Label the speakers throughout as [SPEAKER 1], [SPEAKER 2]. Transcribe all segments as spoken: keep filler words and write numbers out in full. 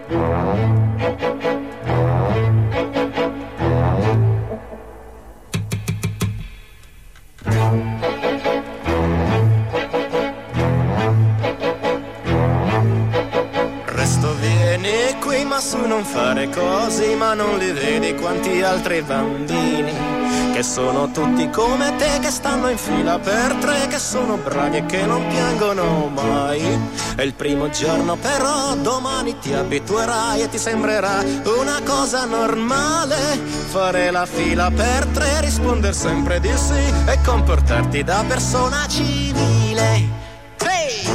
[SPEAKER 1] Resto, vieni qui, ma su non fare così, ma non li vedi quanti altri bambini che sono tutti come te, che stanno in fila per tre, che sono bravi e che non piangono mai. È il primo giorno però, domani ti abituerai e ti sembrerà una cosa normale fare la fila per tre, risponder sempre di sì e comportarti da persona civile. Hey!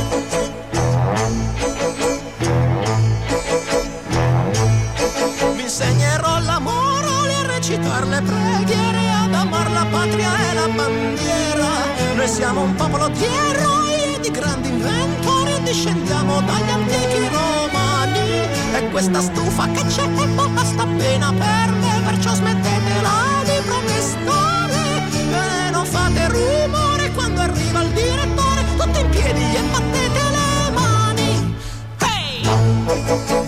[SPEAKER 1] Mi insegnerò l'amore a recitare le preghiere, ad amar la patria e la bandiera. Noi siamo un popolo di eroi e di grandi inventori, discendiamo dagli antichi romani. E questa stufa che c'è è basta appena per me, perciò smettetela di protestare e non fate rumore quando arriva il direttore. Tutti in piedi e battete le mani. Hey!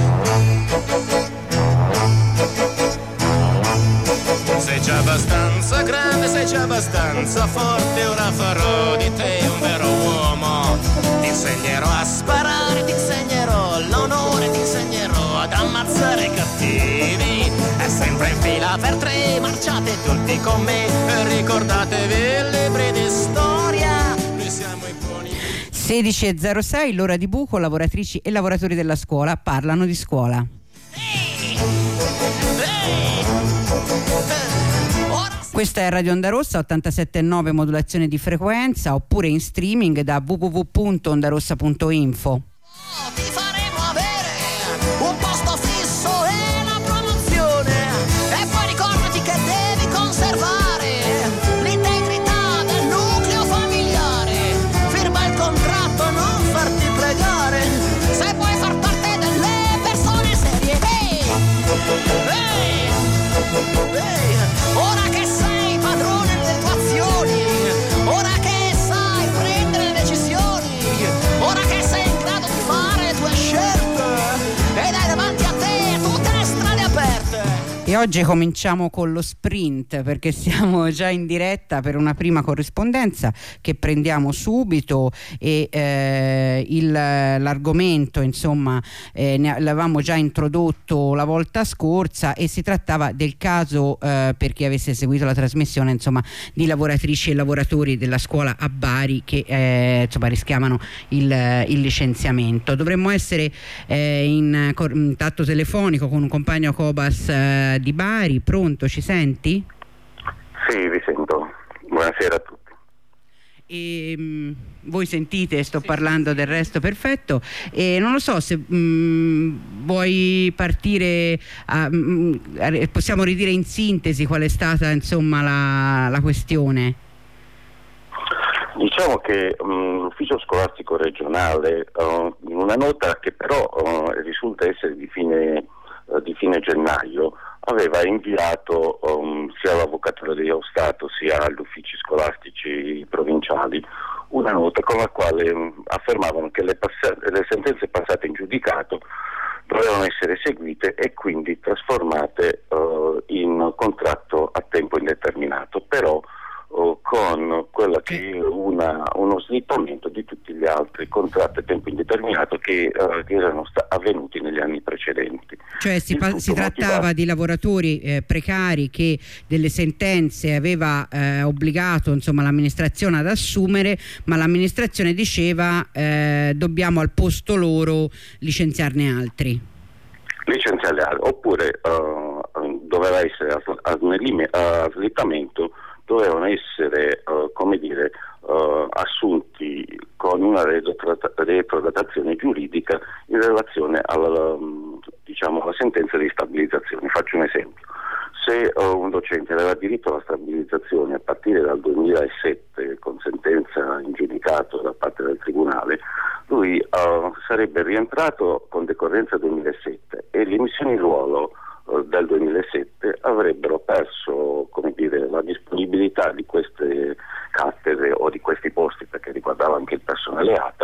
[SPEAKER 1] Sei già abbastanza grande, sei già abbastanza forte, ora farò di te un vero uomo. Ti insegnerò a sparare, ti insegnerò l'onore, ti insegnerò ad ammazzare i cattivi. È sempre in fila per tre, marciate tutti con me e ricordatevi i libri di storia. Noi siamo i buoni.
[SPEAKER 2] sedici e zero sei, l'ora di buco, lavoratrici e lavoratori della scuola parlano di scuola.
[SPEAKER 1] Hey! Hey!
[SPEAKER 2] Questa è Radio Onda Rossa, ottantasette virgola nove modulazione di frequenza, oppure in streaming da w w w punto ondarossa punto info.
[SPEAKER 1] Ti faremo avere un posto fisso e la promozione, e poi ricordati che devi conservare l'integrità del nucleo familiare. Firma il contratto, non farti pregare, se vuoi far parte delle persone serie. Hey! Hey! Hey! Ora che sei padrone delle tue azioni, ora che sai prendere le decisioni, ora che sei in grado di fare le tue scelte ed hai davanti a te tutte le strade aperte.
[SPEAKER 2] E oggi cominciamo con lo sprint, perché siamo già in diretta per una prima corrispondenza che prendiamo subito e eh, il, l'argomento insomma eh, ne l'avevamo già introdotto la volta scorsa e si trattava del caso, eh, per chi avesse seguito la trasmissione, insomma, di lavoratrici e lavoratori della scuola a Bari che eh, insomma rischiavano il, il licenziamento. Dovremmo essere eh, in contatto telefonico con un compagno Cobas eh, di Bari. Pronto, ci senti?
[SPEAKER 3] Sì, vi sento. Buonasera a tutti.
[SPEAKER 2] E, mh, voi sentite, sto sì, parlando sì. Del resto perfetto. E non lo so se mh, vuoi partire a, mh, possiamo ridire in sintesi qual è stata insomma la, la questione.
[SPEAKER 3] Diciamo che um, l'ufficio scolastico regionale, uh, in una nota che però uh, risulta essere di fine, uh, di fine gennaio, aveva inviato um, sia all'Avvocatura dello Stato sia agli uffici scolastici provinciali una nota con la quale um, affermavano che le, pass- le sentenze passate in giudicato dovevano essere eseguite e quindi trasformate uh, in contratto a tempo indeterminato, però uh, con quella che è una, uno slittamento di tutti gli altri contratti a tempo indeterminato che, uh, che erano sta- avvenuti negli anni precedenti.
[SPEAKER 2] Cioè si, pa- si trattava motivato. di lavoratori eh, precari che delle sentenze aveva eh, obbligato insomma l'amministrazione ad assumere, ma l'amministrazione diceva eh, dobbiamo al posto loro licenziarne altri.
[SPEAKER 3] Licenziarne altri, oppure uh, doveva essere a, a, a slittamento, dovevano essere uh, come dire uh, assunti con una retrodatazione giuridica in relazione alla, um, diciamo, alla sentenza di stabilizzazione. Faccio un esempio: se uh, un docente aveva diritto alla stabilizzazione a partire dal duemilasette con sentenza in giudicato da parte del tribunale, lui uh, sarebbe rientrato con decorrenza duemilasette e le emissioni in ruolo del duemilasette avrebbero perso, come dire, la disponibilità di queste cattedre o di questi posti, perché riguardava anche il personale A T A,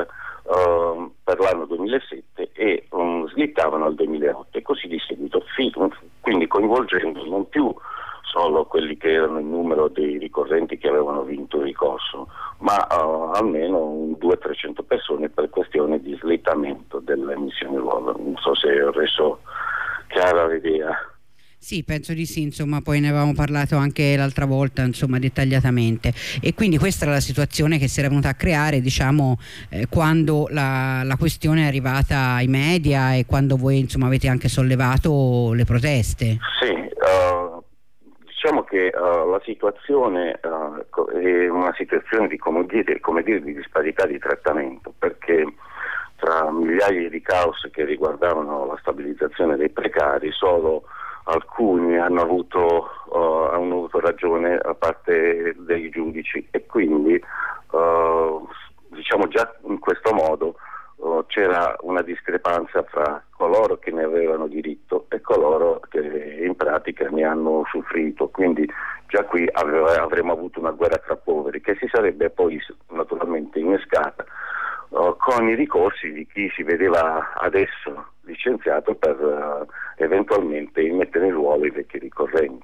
[SPEAKER 3] uh, per l'anno duemilasette e um, slittavano al duemilaotto e così di seguito, quindi coinvolgendo non più solo quelli che erano il numero dei ricorrenti che avevano vinto il ricorso, ma uh, almeno due trecento persone per questione di slittamento dell'emissione ruolo. Non so se ho reso chiara l'idea.
[SPEAKER 2] Sì, penso di sì, insomma, poi ne avevamo parlato anche l'altra volta, insomma, dettagliatamente, e quindi questa era la situazione che si era venuta a creare, diciamo, eh, quando la, la questione è arrivata ai media e quando voi, insomma, avete anche sollevato le proteste.
[SPEAKER 3] Sì, uh, diciamo che uh, la situazione uh, è una situazione di, come dire, come dire, di disparità di trattamento, perché tra migliaia di cause che riguardavano la stabilizzazione dei precari, solo alcuni hanno avuto, uh, hanno avuto ragione a parte dei giudici e quindi uh, diciamo già in questo modo uh, c'era una discrepanza fra coloro che ne avevano diritto e coloro che in pratica ne hanno usufruito, quindi già qui aveva, avremmo avuto una guerra tra poveri che si sarebbe poi naturalmente innescata uh, con i ricorsi di chi si vedeva adesso licenziato per uh, eventualmente mettere in ruolo i vecchi ricorrenti.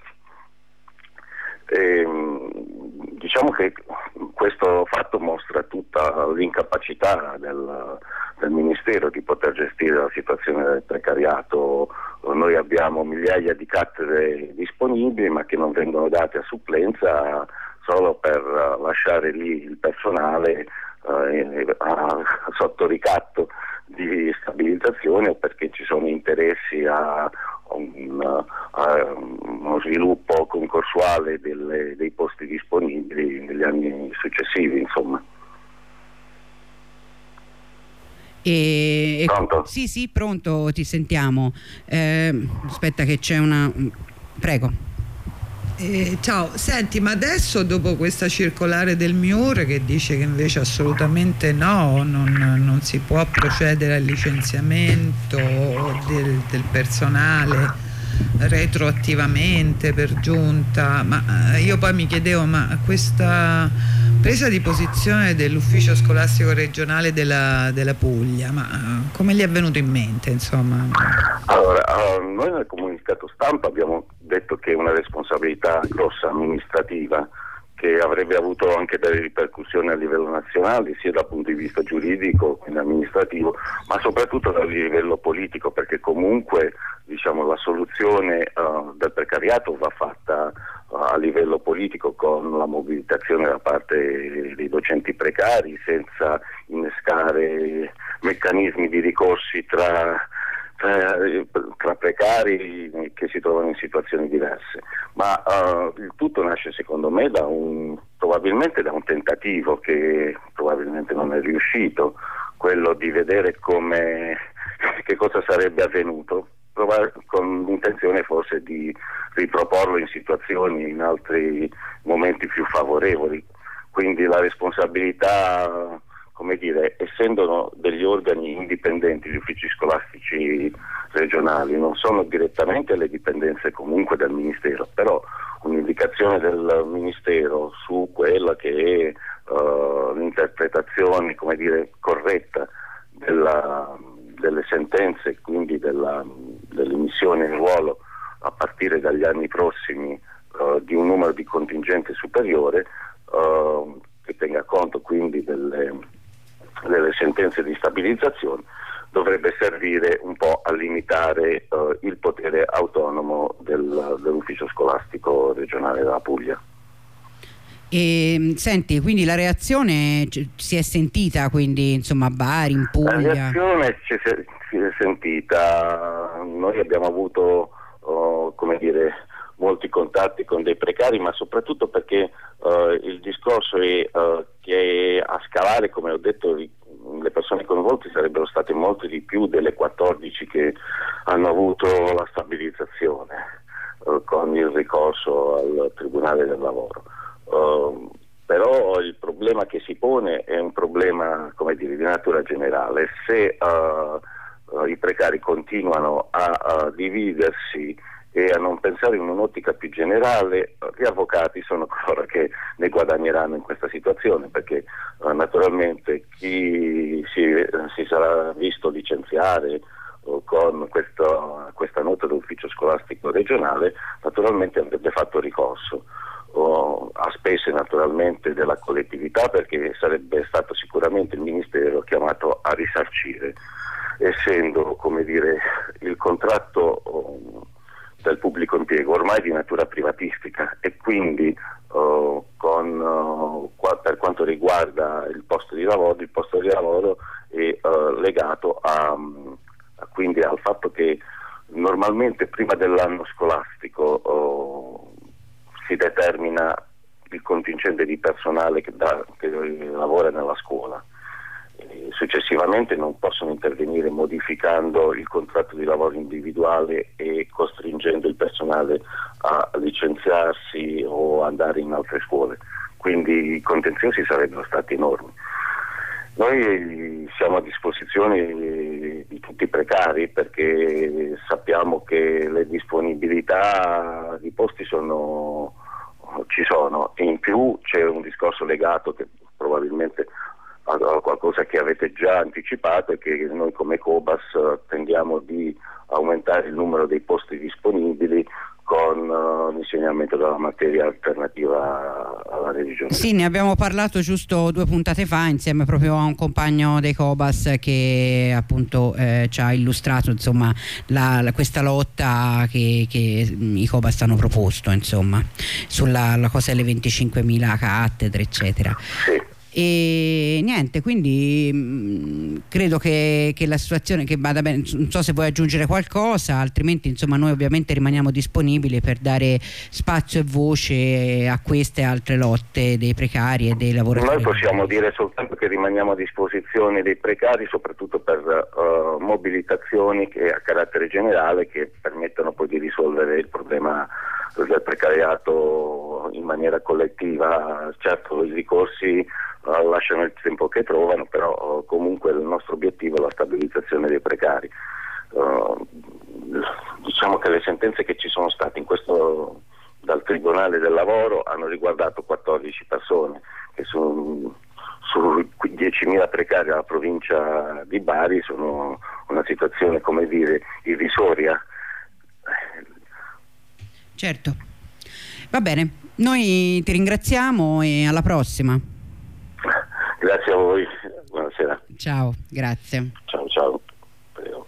[SPEAKER 3] E, diciamo che questo fatto mostra tutta l'incapacità del, del Ministero di poter gestire la situazione del precariato. Noi abbiamo migliaia di cattedre disponibili ma che non vengono date a supplenza solo per uh, lasciare lì il personale uh, a, sotto ricatto di stabilizzazione o perché ci sono interessi a, un, a uno sviluppo concorsuale delle, dei posti disponibili negli anni successivi, insomma.
[SPEAKER 2] E,
[SPEAKER 3] pronto?
[SPEAKER 2] Sì, sì, pronto, ti sentiamo. Eh, aspetta che c'è una... Prego.
[SPEAKER 4] Eh, ciao, senti, ma adesso dopo questa circolare del MIUR che dice che invece assolutamente no, non, non si può procedere al licenziamento del, del personale retroattivamente per giunta, ma io poi mi chiedevo, ma questa presa di posizione dell'ufficio scolastico regionale della, della Puglia, ma come gli è venuto in mente, insomma?
[SPEAKER 3] Allora, uh, noi nel comunicato stampa abbiamo detto che è una responsabilità grossa amministrativa che avrebbe avuto anche delle ripercussioni a livello nazionale sia dal punto di vista giuridico quindi amministrativo ma soprattutto dal livello politico, perché comunque diciamo la soluzione uh, del precariato va fatta uh, a livello politico con la mobilitazione da parte dei docenti precari senza innescare meccanismi di ricorsi tra Tra, tra precari che si trovano in situazioni diverse, ma uh, il tutto nasce secondo me da un probabilmente da un tentativo che probabilmente non è riuscito, quello di vedere come che cosa sarebbe avvenuto, provare, con l'intenzione forse di riproporlo in situazioni in altri momenti più favorevoli, quindi la responsabilità, come dire, essendo degli organi indipendenti, gli uffici scolastici regionali non sono direttamente alle dipendenze comunque del Ministero, però un'indicazione del Ministero su quella che è uh, l'interpretazione, come dire, corretta della, delle sentenze, quindi della, dell'emissione in ruolo a partire dagli anni prossimi uh, di un numero di contingente superiore uh, che tenga conto quindi delle delle sentenze di stabilizzazione, dovrebbe servire un po' a limitare uh, il potere autonomo del, dell'ufficio scolastico regionale della Puglia.
[SPEAKER 2] E senti, quindi la reazione si è sentita, quindi insomma a Bari, in Puglia?
[SPEAKER 3] La reazione si è, si è sentita, noi abbiamo avuto uh, come dire molti contatti con dei precari, ma soprattutto perché uh, il discorso è uh, che a scalare, come ho detto, le persone coinvolte sarebbero state molte di più delle quattordici che hanno avuto la stabilizzazione uh, con il ricorso al Tribunale del Lavoro. Uh, però il problema che si pone è un problema, come dire, di natura generale. Se uh, uh, i precari continuano a, a dividersi e a non pensare in un'ottica più generale, gli avvocati sono coloro che ne guadagneranno in questa situazione, perché eh, naturalmente chi si, si sarà visto licenziare o con questo, questa nota dell'ufficio scolastico regionale naturalmente avrebbe fatto ricorso o a spese naturalmente della collettività, perché sarebbe stato sicuramente il Ministero chiamato a risarcire, essendo, come dire, il contratto oh, del pubblico impiego ormai di natura privatistica, e quindi oh, con, oh, qua, per quanto riguarda il posto di lavoro, il posto di lavoro è oh, legato a, a, quindi al fatto che normalmente prima dell'anno scolastico oh, si determina il contingente di personale che, da, che lavora nella scuola. E successivamente non possono intervenire modificando il contratto di lavoro individuale e costringendo il personale a licenziarsi o andare in altre scuole, quindi i contenziosi sarebbero stati enormi. Noi siamo a disposizione di tutti i precari, perché sappiamo che le disponibilità di posti sono, ci sono, e in più c'è un discorso legato che probabilmente a qualcosa che avete già anticipato, e che noi come Cobas tendiamo di aumentare il numero dei posti disponibili con uh, l'insegnamento della materia alternativa alla religione.
[SPEAKER 2] Sì, ne abbiamo parlato giusto due puntate fa insieme proprio a un compagno dei Cobas che appunto eh, ci ha illustrato insomma la, la, questa lotta che, che i Cobas hanno proposto insomma sulla la cosa delle venticinquemila cattedre eccetera.
[SPEAKER 3] Sì.
[SPEAKER 2] E niente, quindi mh, credo che, che la situazione che vada bene. Non so se vuoi aggiungere qualcosa, altrimenti insomma noi ovviamente rimaniamo disponibili per dare spazio e voce a queste e altre lotte dei precari e dei lavoratori.
[SPEAKER 3] Noi possiamo dire soltanto che rimaniamo a disposizione dei precari, soprattutto per uh, mobilitazioni che, a carattere generale, che permettano poi di risolvere il problema del precariato in maniera collettiva. Certo, i ricorsi uh, lasciano il tempo che trovano, però uh, comunque il nostro obiettivo è la stabilizzazione dei precari. Uh, diciamo che le sentenze che ci sono state in questo dal Tribunale del Lavoro hanno riguardato quattordici persone, che su, su diecimila precari alla provincia di Bari sono una situazione, come dire, irrisoria.
[SPEAKER 2] Certo, va bene, noi ti ringraziamo e alla prossima.
[SPEAKER 3] Grazie a voi, buonasera.
[SPEAKER 2] Ciao, grazie.
[SPEAKER 3] Ciao, ciao. Prego.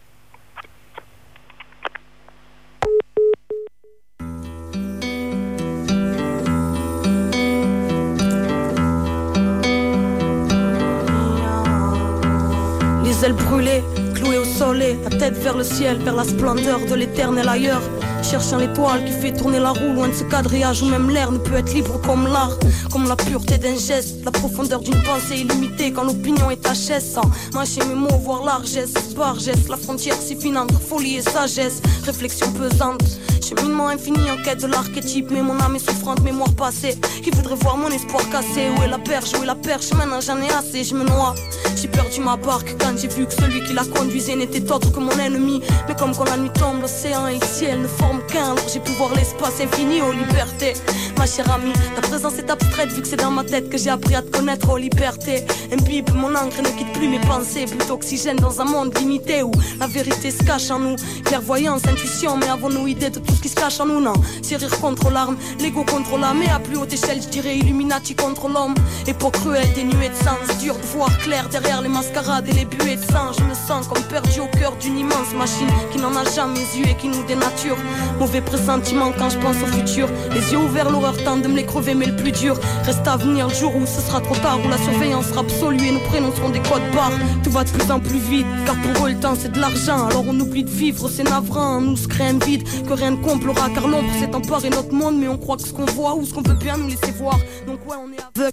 [SPEAKER 5] Les ailes brûlées, clouées au soleil, la tête vers le ciel, vers la splendeur de l'éternel ailleurs. Cherchant l'étoile qui fait tourner la roue, loin de ce quadrillage où même l'air ne peut être libre comme l'art. Comme la pureté d'un geste, la profondeur d'une pensée illimitée quand l'opinion est H S. Sans mâcher mes mots, voir largesse, bargesse, la frontière si fine entre folie et sagesse. Réflexion pesante, cheminement infini en quête de l'archétype. Mais mon âme est souffrante, mémoire passée, qui voudrait voir mon espoir cassé. Où est la perche, où est la perche, maintenant j'en ai assez, je me noie. J'ai perdu ma barque quand j'ai vu que celui qui la conduisait n'était autre que mon ennemi. Mais comme quand la nuit tombe, l'océan et le ciel ne forment qu'un, alors j'ai pu voir l'espace infini, oh liberté. Ma chère amie, ta présence est abstraite vu que c'est dans ma tête que j'ai appris à te connaître, oh liberté. Imbibe mon encre, ne quitte plus mes pensées, plus d'oxygène dans un monde limité où la vérité se cache en nous. Clairvoyance, intuition, mais avons-nous idée de tout ce qui se cache en nous? Non, c'est rire contre l'arme, l'ego contre l'âme, et à plus haute échelle je dirais Illuminati contre l'homme. Époque cruelle, dénuée de sens, dur de voir clair derrière les mascarades et les buées de sang. Je me sens comme perdu au cœur d'une immense machine qui n'en a jamais eu et qui nous dénature. Mauvais pressentiment quand je pense au futur. Les yeux ouverts, l'horreur tente de me les crever, mais le plus dur reste à venir, le jour où ce sera trop tard, où la surveillance sera absolue et nos prénoms seront des codes barres. Tout va de plus en plus vite, car pour eux le temps c'est de l'argent. Alors on oublie de vivre, c'est navrant, nous se crée un vide que rien ne comblera, car l'ombre s'est emparé notre monde. Mais on croit que ce qu'on voit ou ce qu'on veut bien nous laisser voir, donc ouais on est aveugle.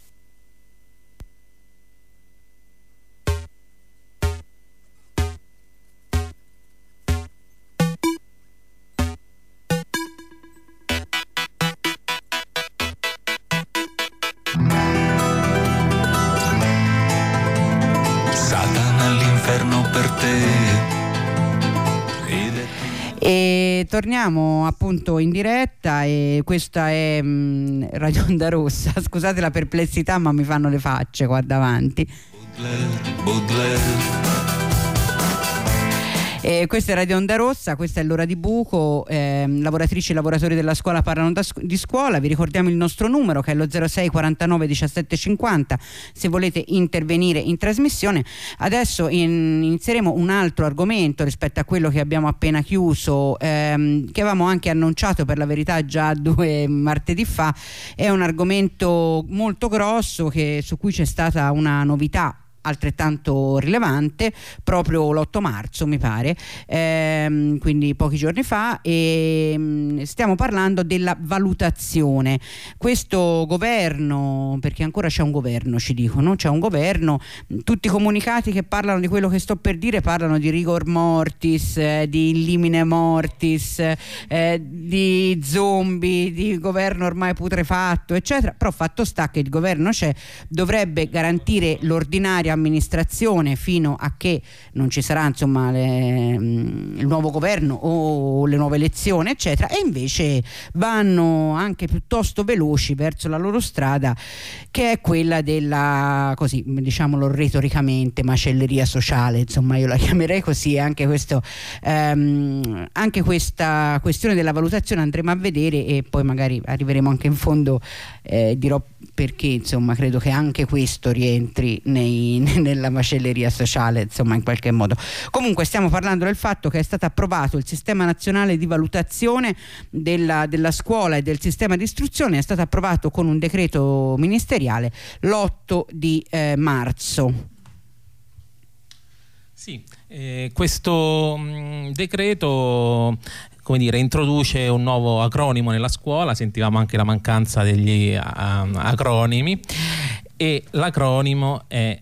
[SPEAKER 2] E torniamo appunto in diretta e questa è mh, Radio Onda Rossa. Scusate la perplessità, ma mi fanno le facce qua davanti. Baudelaire, Baudelaire. Eh, questa è Radio Onda Rossa, questa è l'ora di buco, eh, lavoratrici e lavoratori della scuola parlano da, di scuola. Vi ricordiamo il nostro numero che è lo zero sei quarantanove diciassette cinquanta se volete intervenire in trasmissione. Adesso in, inizieremo un altro argomento rispetto a quello che abbiamo appena chiuso, ehm, che avevamo anche annunciato per la verità già due martedì fa. È un argomento molto grosso che, su cui c'è stata una novità altrettanto rilevante proprio l'otto marzo mi pare, ehm, quindi pochi giorni fa, e mh, stiamo parlando della valutazione. Questo governo, perché ancora c'è un governo, ci dicono, c'è un governo, tutti i comunicati che parlano di quello che sto per dire parlano di rigor mortis, eh, di in limine mortis, eh, di zombie, di governo ormai putrefatto eccetera, però fatto sta che il governo c'è, dovrebbe garantire l'ordinaria amministrazione fino a che non ci sarà insomma le, mh, il nuovo governo o le nuove elezioni eccetera, e invece vanno anche piuttosto veloci verso la loro strada, che è quella della, così diciamolo retoricamente, macelleria sociale, insomma io la chiamerei così. Anche questo ehm, anche questa questione della valutazione andremo a vedere e poi magari arriveremo anche in fondo, eh, dirò perché insomma credo che anche questo rientri nei, nella macelleria sociale insomma in qualche modo. Comunque stiamo parlando del fatto che è stato approvato il sistema nazionale di valutazione della, della scuola e del sistema di istruzione, è stato approvato con un decreto ministeriale l'otto di eh, marzo.
[SPEAKER 6] Sì, eh, questo mh, decreto, come dire, introduce un nuovo acronimo nella scuola. Sentivamo anche la mancanza degli uh, acronimi, e l'acronimo è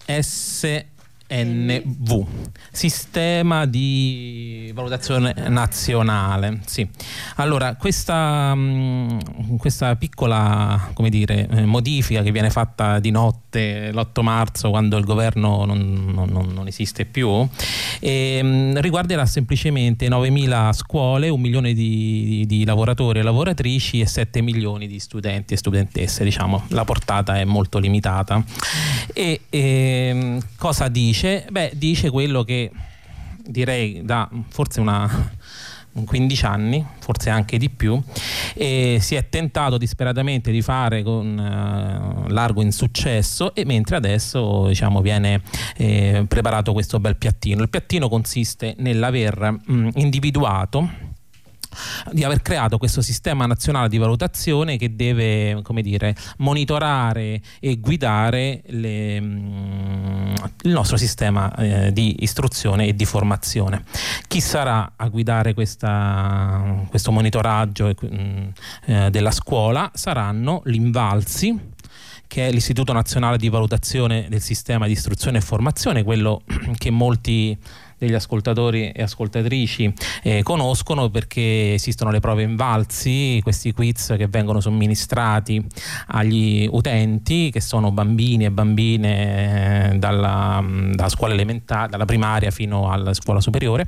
[SPEAKER 6] S N V, Sistema di Valutazione Nazionale. Sì. Allora, questa, mh, questa piccola, come dire, eh, modifica che viene fatta di notte l'otto marzo, quando il governo non, non, non esiste più, e, mh, riguarderà semplicemente novemila scuole, un milione di, di, di lavoratori e lavoratrici e sette milioni di studenti e studentesse. Diciamo, la portata è molto limitata. E, e cosa dice? Beh, dice quello che direi da forse una quindici anni, forse anche di più, e si è tentato disperatamente di fare con uh, largo insuccesso, e mentre adesso diciamo viene eh, preparato questo bel piattino. Il piattino consiste nell'aver mh, individuato di aver creato questo sistema nazionale di valutazione che deve, come dire, monitorare e guidare le, mh, il nostro sistema eh, di istruzione e di formazione. Chi sarà a guidare questa, questo monitoraggio mh, eh, della scuola? Saranno l'Invalsi, che è l'Istituto Nazionale di Valutazione del Sistema di Istruzione e Formazione, quello che molti degli ascoltatori e ascoltatrici eh, conoscono, perché esistono le prove Invalsi, questi quiz che vengono somministrati agli utenti, che sono bambini e bambine eh, dalla, dalla scuola elementare, dalla primaria fino alla scuola superiore.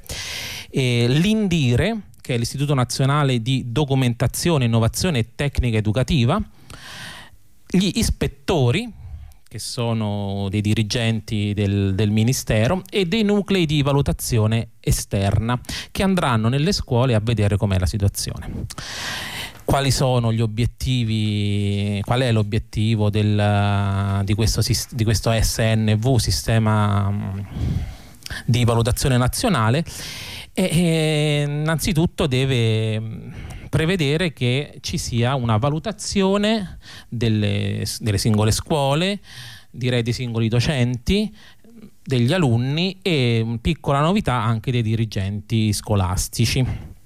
[SPEAKER 6] E l'Indire, che è l'Istituto Nazionale di Documentazione, Innovazione e Tecnica Educativa, gli ispettori, che sono dei dirigenti del, del Ministero, e dei nuclei di valutazione esterna, che andranno nelle scuole a vedere com'è la situazione. Quali sono gli obiettivi, qual è l'obiettivo del, di, questo, di questo S N V, Sistema di Valutazione Nazionale? E, e, innanzitutto deve prevedere che ci sia una valutazione delle, delle singole scuole, direi dei singoli docenti, degli alunni, e piccola novità anche dei dirigenti scolastici.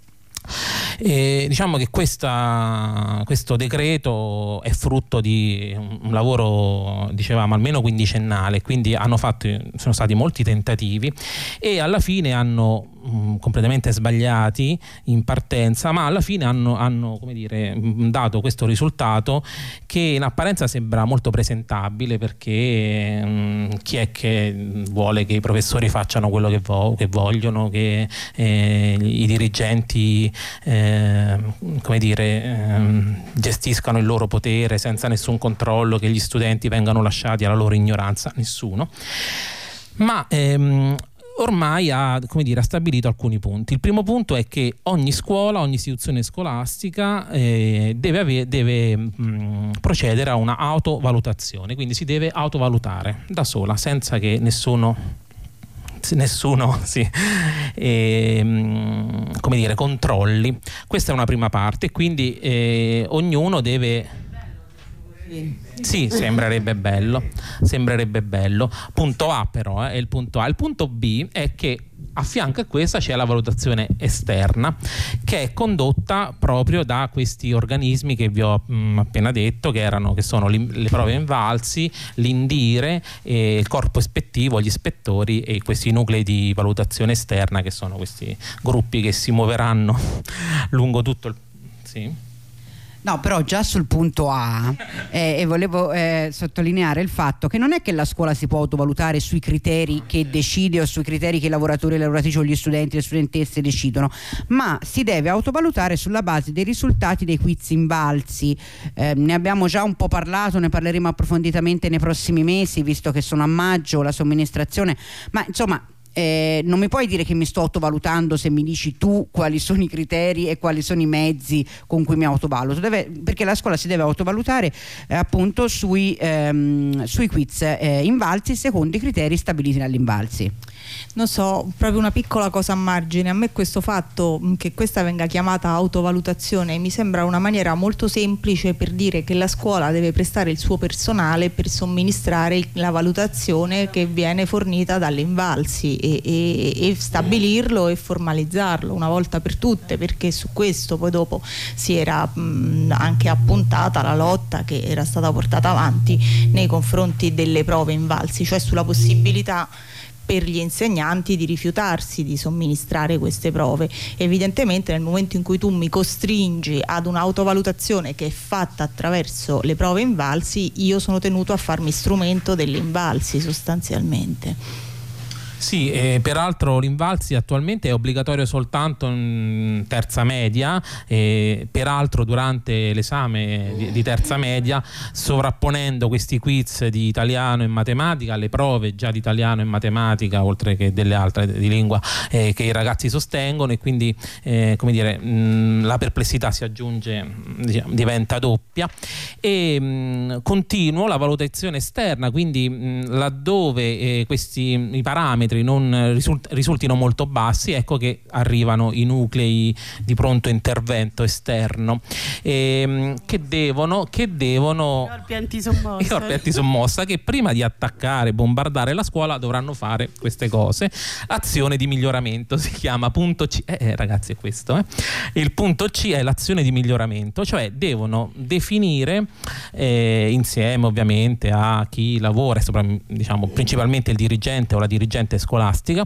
[SPEAKER 6] E diciamo che questa, questo decreto è frutto di un lavoro, dicevamo, almeno quindicennale, quindi hanno fatto, sono stati molti tentativi, e alla fine hanno mh, completamente sbagliati in partenza, ma alla fine hanno, hanno come dire, mh, dato questo risultato che in apparenza sembra molto presentabile, perché mh, chi è che vuole che i professori facciano quello che, vo- che vogliono, che eh, i dirigenti eh, come dire, eh, gestiscano il loro potere senza nessun controllo, che gli studenti vengano lasciati alla loro ignoranza? Nessuno. Ma ehm, ormai ha, come dire, ha stabilito alcuni punti. Il primo punto è che ogni scuola, ogni istituzione scolastica eh, deve, ave- deve mh, procedere a una autovalutazione, quindi si deve autovalutare da sola, senza che nessuno nessuno sì, eh, come dire, controlli. Questa è una prima parte, quindi eh, ognuno deve... Sì, sembrerebbe bello, sembrerebbe bello. Punto A però eh, è il punto A. Il punto B è che a fianco a questa c'è la valutazione esterna, che è condotta proprio da questi organismi che vi ho mh, appena detto, che erano, che sono le prove invalsi, l'Indire, eh, il corpo ispettivo, gli ispettori e questi nuclei di valutazione esterna, che sono questi gruppi che si muoveranno lungo tutto il... Sì.
[SPEAKER 2] No, però già sul punto A eh, e volevo eh, sottolineare il fatto che non è che la scuola si può autovalutare sui criteri che decide o sui criteri che i lavoratori, le lavoratrici o gli studenti, le studentesse decidono, ma si deve autovalutare sulla base dei risultati dei quiz invalsi. Eh, ne abbiamo già un po' parlato, ne parleremo approfonditamente nei prossimi mesi, visto che sono a maggio la somministrazione, ma insomma... Eh, non mi puoi dire che mi sto autovalutando se mi dici tu quali sono i criteri e quali sono i mezzi con cui mi autovaluto. Deve, perché la scuola si deve autovalutare eh, appunto sui, ehm, sui quiz eh, invalsi secondo i criteri stabiliti dall'invalsi.
[SPEAKER 7] Non so, proprio una piccola cosa a margine, a me questo fatto che questa venga chiamata autovalutazione mi sembra una maniera molto semplice per dire che la scuola deve prestare il suo personale per somministrare la valutazione che viene fornita dalle invalsi e, e, e stabilirlo e formalizzarlo una volta per tutte, perché su questo poi dopo si era mh, anche appuntata la lotta che era stata portata avanti nei confronti delle prove invalsi, cioè sulla possibilità per gli insegnanti di rifiutarsi di somministrare queste prove. Evidentemente nel momento in cui tu mi costringi ad un'autovalutazione che è fatta attraverso le prove invalsi, io sono tenuto a farmi strumento delle invalsi sostanzialmente.
[SPEAKER 6] Sì, eh, peraltro l'Invalsi attualmente è obbligatorio soltanto in terza media, eh, peraltro durante l'esame di, di terza media, sovrapponendo questi quiz di italiano e matematica alle prove già di italiano e matematica, oltre che delle altre di lingua eh, che i ragazzi sostengono, e quindi eh, come dire, mh, la perplessità si aggiunge, diciamo, diventa doppia. E mh, continuo la valutazione esterna, quindi mh, laddove eh, questi i parametri non risult- risultino molto bassi, ecco che arrivano i nuclei di pronto intervento esterno ehm, che devono che devono i corpi antisommossa. i corpi antisommossa che prima di attaccare, bombardare la scuola dovranno fare queste cose. Azione di miglioramento si chiama, punto C. Eh, eh, ragazzi, è questo eh. Il punto C è l'azione di miglioramento, cioè devono definire eh, insieme ovviamente a chi lavora, sopra, diciamo principalmente il dirigente o la dirigente scolastica,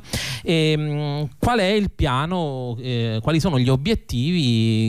[SPEAKER 6] e, qual è il piano, eh, quali sono gli obiettivi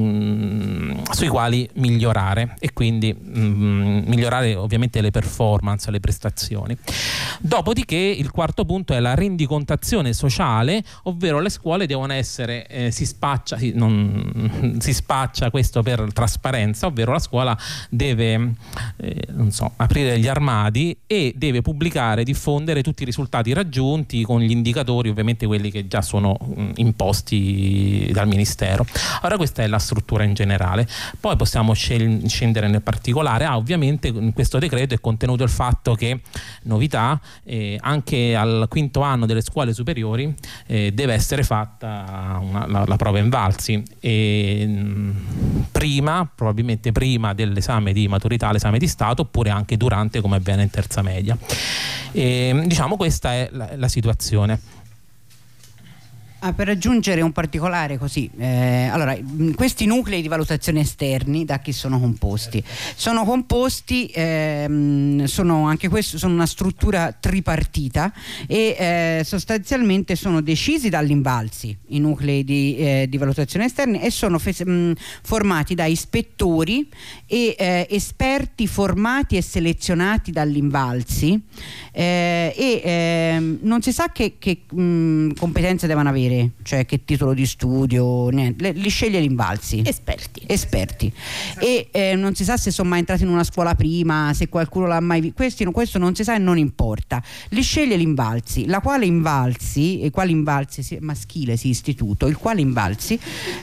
[SPEAKER 6] mh, sui quali migliorare, e quindi mh, migliorare ovviamente le performance, le prestazioni. Dopodiché il quarto punto è la rendicontazione sociale, ovvero le scuole devono essere, eh, si spaccia si, non, si spaccia questo per trasparenza, ovvero la scuola deve eh, non so, aprire gli armadi e deve pubblicare, diffondere tutti i risultati raggiunti con gli indicatori, ovviamente quelli che già sono mh, imposti dal Ministero. Ora questa è la struttura in generale, poi possiamo scel- scendere nel particolare. Ah, ovviamente in questo decreto è contenuto il fatto che, novità, eh, anche al quinto anno delle scuole superiori eh, deve essere fatta una, la, la prova invalsi, e mh, prima, probabilmente prima dell'esame di maturità, l'esame di Stato, oppure anche durante, come avviene in terza media. E, diciamo, questa è la, la situazione.
[SPEAKER 2] Ah, per aggiungere un particolare così, eh, allora questi nuclei di valutazione esterni da chi sono composti? Sono composti, ehm, sono anche questo, sono una struttura tripartita e eh, sostanzialmente sono decisi dall'Invalsi i nuclei di, eh, di valutazione esterni e sono fe- mh, formati da ispettori e eh, esperti formati e selezionati dall'Invalsi eh, e eh, non si sa che, che mh, competenze devono avere, cioè che titolo di studio, niente, li sceglie l'Invalsi.
[SPEAKER 7] Esperti.
[SPEAKER 2] Esperti. E eh, non si sa se sono mai entrati in una scuola prima, se qualcuno l'ha mai visto, questo, questo non si sa e non importa. Li sceglie l'Invalsi, la quale Invalsi, e quale Invalsi si, maschile, sì, istituto, il quale Invalsi,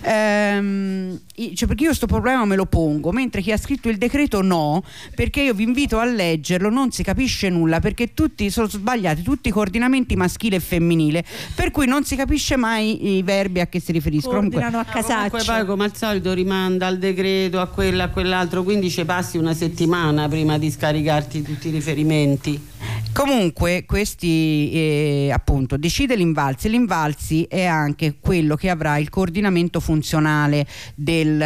[SPEAKER 2] ehm, cioè perché io sto problema me lo pongo, mentre chi ha scritto il decreto no, perché io vi invito a leggerlo, non si capisce nulla, perché tutti sono sbagliati, tutti i coordinamenti maschile e femminile, per cui non si capisce mai i verbi a che si riferiscono.
[SPEAKER 7] Coordinano a casaccio.
[SPEAKER 8] Comunque poi come al solito rimanda al decreto, a quello, a quell'altro, quindi ci passi una settimana prima di scaricarti tutti i riferimenti.
[SPEAKER 2] Comunque questi eh, appunto decide l'Invalsi. L'Invalsi è anche quello che avrà il coordinamento funzionale del,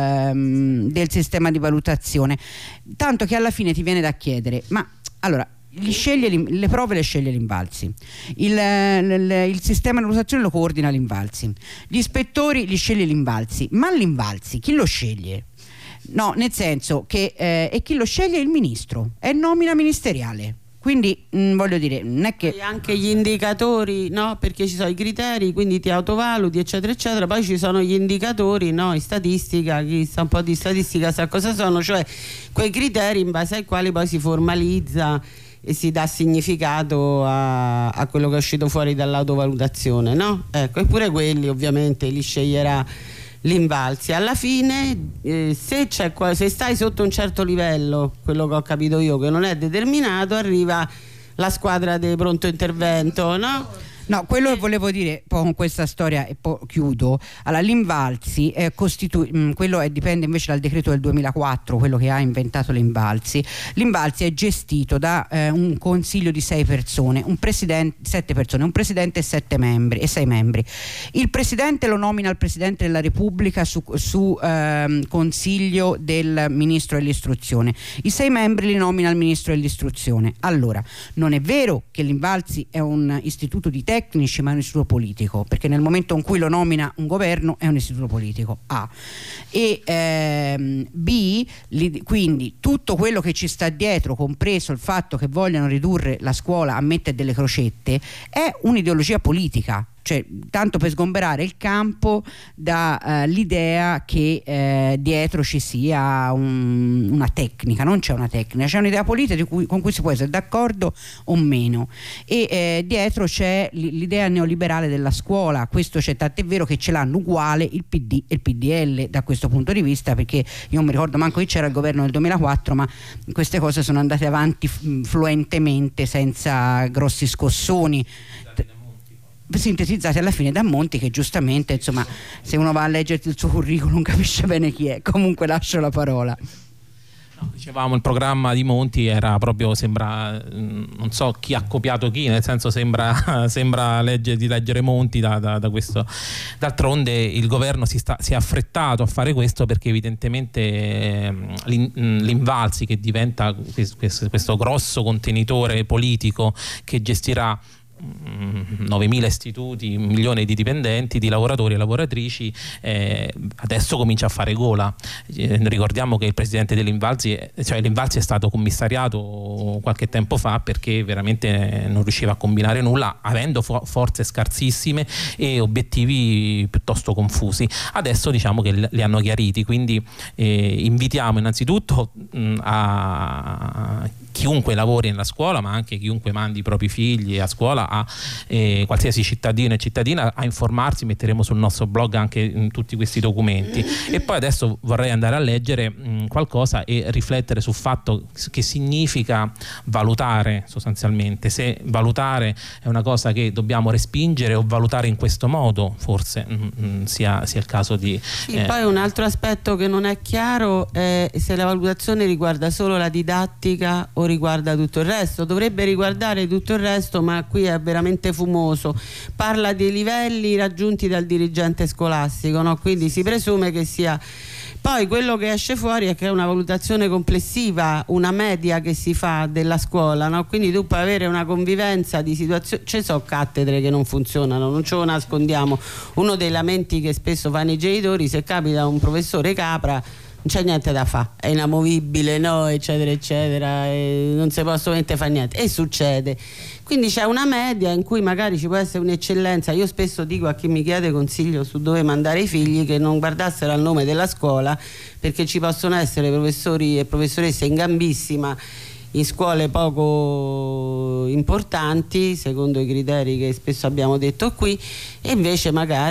[SPEAKER 2] um, del sistema di valutazione, tanto che alla fine ti viene da chiedere, ma allora Li sceglie, le prove le sceglie l'Invalsi, il, il, il sistema di valutazione lo coordina l'Invalsi, gli ispettori li sceglie l'Invalsi, ma l'Invalsi chi lo sceglie? No, nel senso che eh, e chi lo sceglie è il ministro, è nomina ministeriale. Quindi mh, voglio dire, non è che
[SPEAKER 8] e anche gli indicatori, no? Perché ci sono i criteri, quindi ti autovaluti, eccetera, eccetera. Poi ci sono gli indicatori, no? In statistica, chi sa un po' di statistica sa cosa sono, cioè quei criteri in base ai quali poi si formalizza e si dà significato a, a quello che è uscito fuori dall'autovalutazione, no? Ecco, eppure quelli ovviamente li sceglierà l'Invalsi. Alla fine eh, se, c'è, se stai sotto un certo livello, quello che ho capito io che non è determinato, arriva la squadra di pronto intervento, no?
[SPEAKER 2] No, quello che volevo dire poi con questa storia e poi chiudo. Allora, l'Invalsi è costitu- mh, quello è, dipende invece dal decreto del duemilaquattro, quello che ha inventato l'Invalsi. L'Invalsi è gestito da eh, un consiglio di sei persone, un presidente, sette persone, un presidente e sette membri e sei membri. Il presidente lo nomina il presidente della Repubblica su, su ehm, consiglio del ministro dell'istruzione. I sei membri li nomina il ministro dell'istruzione. Allora, non è vero che l'Invalsi è un istituto di tecnici, ma è un istituto politico, perché nel momento in cui lo nomina un governo è un istituto politico. A. E ehm, B, li, quindi tutto quello che ci sta dietro, compreso il fatto che vogliano ridurre la scuola a mettere delle crocette, è un'ideologia politica. Cioè, tanto per sgomberare il campo dall'idea uh, che uh, dietro ci sia un, una tecnica. Non c'è una tecnica, c'è un'idea politica di cui, con cui si può essere d'accordo o meno, e eh, dietro c'è l'idea neoliberale della scuola. Questo c'è, tant'è vero che ce l'hanno uguale il P D e il P D L da questo punto di vista, perché io non mi ricordo manco chi c'era il governo del duemilaquattro, ma queste cose sono andate avanti fluentemente senza grossi scossoni, sintetizzati alla fine da Monti, che giustamente, insomma, se uno va a leggere il suo curriculum capisce bene chi è. Comunque lascio la parola.
[SPEAKER 6] No, dicevamo, il programma di Monti era proprio, sembra, non so chi ha copiato chi, nel senso sembra, sembra legge, di leggere Monti da, da, da questo. D'altronde il governo si, sta, si è affrettato a fare questo perché evidentemente eh, l'Invalsi, che diventa questo, questo grosso contenitore politico che gestirà novemila istituti, un milione di dipendenti, di lavoratori e lavoratrici, eh, adesso comincia a fare gola. Eh, ricordiamo che il presidente dell'Invalsi, cioè l'Invalsi è stato commissariato qualche tempo fa perché veramente non riusciva a combinare nulla, avendo fo- forze scarsissime e obiettivi piuttosto confusi. Adesso diciamo che li hanno chiariti, quindi eh, invitiamo innanzitutto mh, a chiunque lavori nella scuola, ma anche chiunque mandi i propri figli a scuola, a eh, qualsiasi cittadino e cittadina, a informarsi. Metteremo sul nostro blog anche mh, tutti questi documenti. E poi adesso vorrei andare a leggere mh, qualcosa e riflettere sul fatto che significa valutare, sostanzialmente, se valutare è una cosa che dobbiamo respingere o valutare in questo modo forse mh, mh, sia, sia il caso di
[SPEAKER 8] sì,
[SPEAKER 6] eh.
[SPEAKER 8] Poi un altro aspetto che non è chiaro è se la valutazione riguarda solo la didattica o o riguarda tutto il resto? Dovrebbe riguardare tutto il resto, ma qui è veramente fumoso. Parla dei livelli raggiunti dal dirigente scolastico, no? Quindi si presume che sia... Poi quello che esce fuori è che è una valutazione complessiva, una media che si fa della scuola, no? Quindi tu puoi avere una convivenza di situazioni, ci sono cattedre che non funzionano, non ce lo nascondiamo. Uno dei lamenti che spesso fanno i genitori, se capita un professore capra, non c'è niente da fare, è inamovibile, no, eccetera eccetera, e non si può assolutamente fare niente, e succede. Quindi c'è una media in cui magari ci può essere un'eccellenza. Io spesso dico a chi mi chiede consiglio su dove mandare i figli che non guardassero al nome della scuola, perché ci possono essere professori e professoresse in gambissima in scuole poco importanti secondo i criteri che spesso abbiamo detto qui, e invece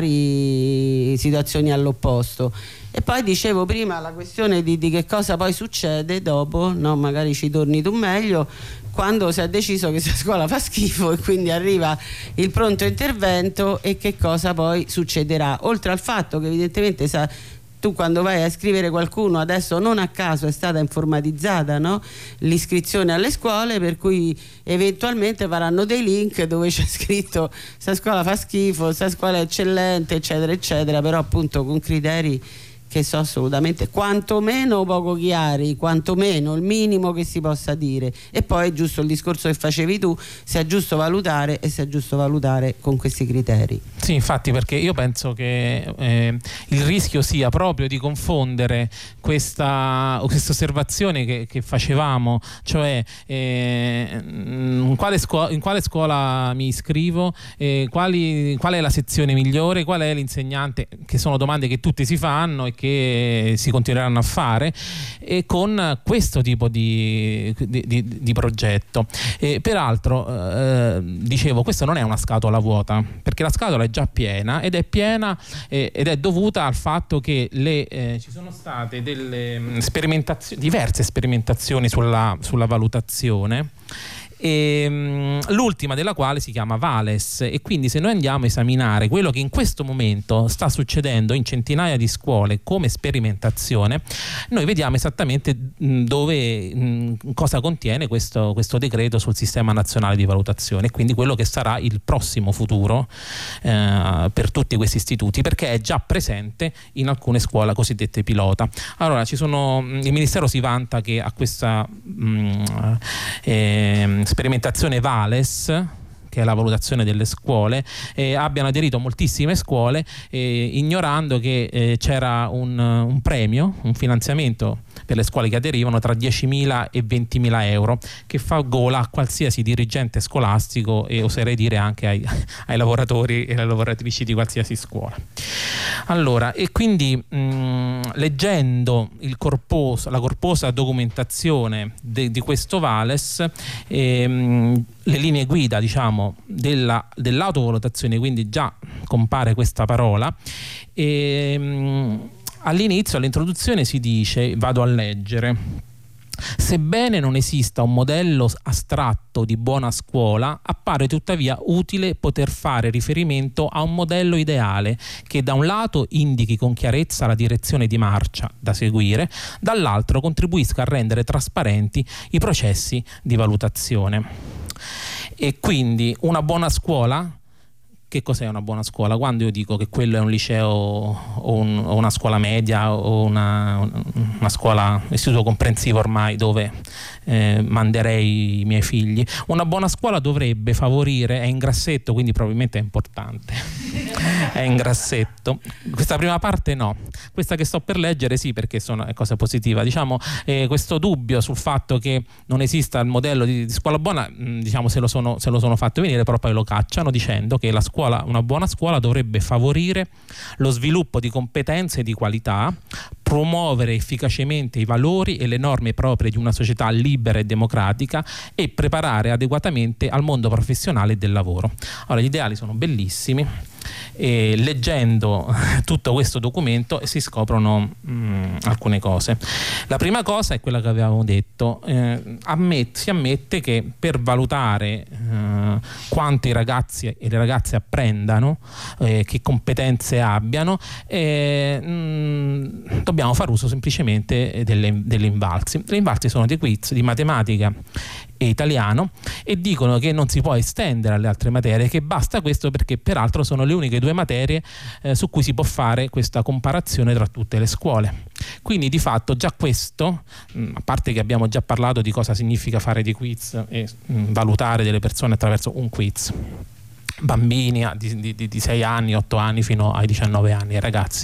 [SPEAKER 8] magari situazioni all'opposto. E poi dicevo prima la questione di, di che cosa poi succede dopo, no? Magari ci torni tu meglio, quando si è deciso che questa scuola fa schifo e quindi arriva il pronto intervento, e che cosa poi succederà, oltre al fatto che evidentemente sa, tu quando vai a iscrivere qualcuno, adesso non a caso è stata informatizzata, no? L'iscrizione alle scuole, per cui eventualmente faranno dei link dove c'è scritto questa scuola fa schifo, questa scuola è eccellente, eccetera eccetera, però appunto con criteri che sono assolutamente quantomeno poco chiari, quantomeno il minimo che si possa dire. E poi è giusto il discorso che facevi tu, se è giusto valutare, e se è giusto valutare con questi criteri.
[SPEAKER 6] Sì, infatti, perché io penso che eh, il rischio sia proprio di confondere questa, questa osservazione che, che facevamo, cioè eh, in, quale scuola, in quale scuola mi iscrivo, eh, quali, qual è la sezione migliore, qual è l'insegnante, che sono domande che tutti si fanno e che si continueranno a fare, e con questo tipo di, di, di, di progetto. E peraltro eh, dicevo, questa non è una scatola vuota, perché la scatola è già piena, ed è piena eh, ed è dovuta al fatto che le, eh, ci sono state delle sperimentazioni, diverse sperimentazioni sulla, sulla valutazione, e, um, l'ultima della quale si chiama Vales. E quindi se noi andiamo a esaminare quello che in questo momento sta succedendo in centinaia di scuole come sperimentazione, noi vediamo esattamente mh, dove mh, cosa contiene questo, questo decreto sul sistema nazionale di valutazione, e quindi quello che sarà il prossimo futuro eh, per tutti questi istituti, perché è già presente in alcune scuole cosiddette pilota. Allora, ci sono, il Ministero si vanta che a questa mh, eh, sperimentazione Vales, che è la valutazione delle scuole, eh, abbiano aderito moltissime scuole, eh, ignorando che eh, c'era un, un premio, un finanziamento per le scuole che aderivano tra diecimila e ventimila euro, che fa gola a qualsiasi dirigente scolastico, e oserei dire anche ai, ai lavoratori e alle lavoratrici di qualsiasi scuola. Allora, e quindi mh, leggendo il corposo, la corposa documentazione de, di questo Vales, ehm, le linee guida, diciamo, della, dell'autovalutazione, quindi già compare questa parola, e mh, all'inizio, all'introduzione si dice, vado a leggere: sebbene non esista un modello astratto di buona scuola, appare tuttavia utile poter fare riferimento a un modello ideale che da un lato indichi con chiarezza la direzione di marcia da seguire, dall'altro contribuisca a rendere trasparenti i processi di valutazione. E quindi una buona scuola, che cos'è una buona scuola? Quando io dico che quello è un liceo o, un, o una scuola media o una, una scuola, istituto comprensivo ormai, dove eh, manderei i miei figli, una buona scuola dovrebbe favorire, è in grassetto, quindi probabilmente è importante, è in grassetto. Questa prima parte no, questa che sto per leggere sì, perché sono, è cosa positiva. Diciamo, eh, questo dubbio sul fatto che non esista il modello di, di scuola buona, mh, diciamo se lo, sono, se lo sono fatto venire, però poi lo cacciano dicendo che la scuola una buona scuola dovrebbe favorire lo sviluppo di competenze e di qualità, promuovere efficacemente i valori e le norme proprie di una società libera e democratica, e preparare adeguatamente al mondo professionale e del lavoro. Allora, gli ideali sono bellissimi, e leggendo tutto questo documento si scoprono mh, alcune cose. La prima cosa è quella che avevamo detto: eh, ammette, si ammette che per valutare eh, eh, quanto i ragazzi e le ragazze apprendano, eh, che competenze abbiano, e, mh, dobbiamo far uso semplicemente delle, delle invalsi. Le invalsi sono dei quiz di matematica e italiano e dicono che non si può estendere alle altre materie, che basta questo, perché peraltro sono le uniche due materie eh, su cui si può fare questa comparazione tra tutte le scuole. Quindi di fatto già questo, mh, a parte che abbiamo già parlato di cosa significa fare dei quiz e mh, valutare delle persone attraverso un quiz, bambini di, di, di sei anni, otto anni fino ai diciannove anni, ragazzi.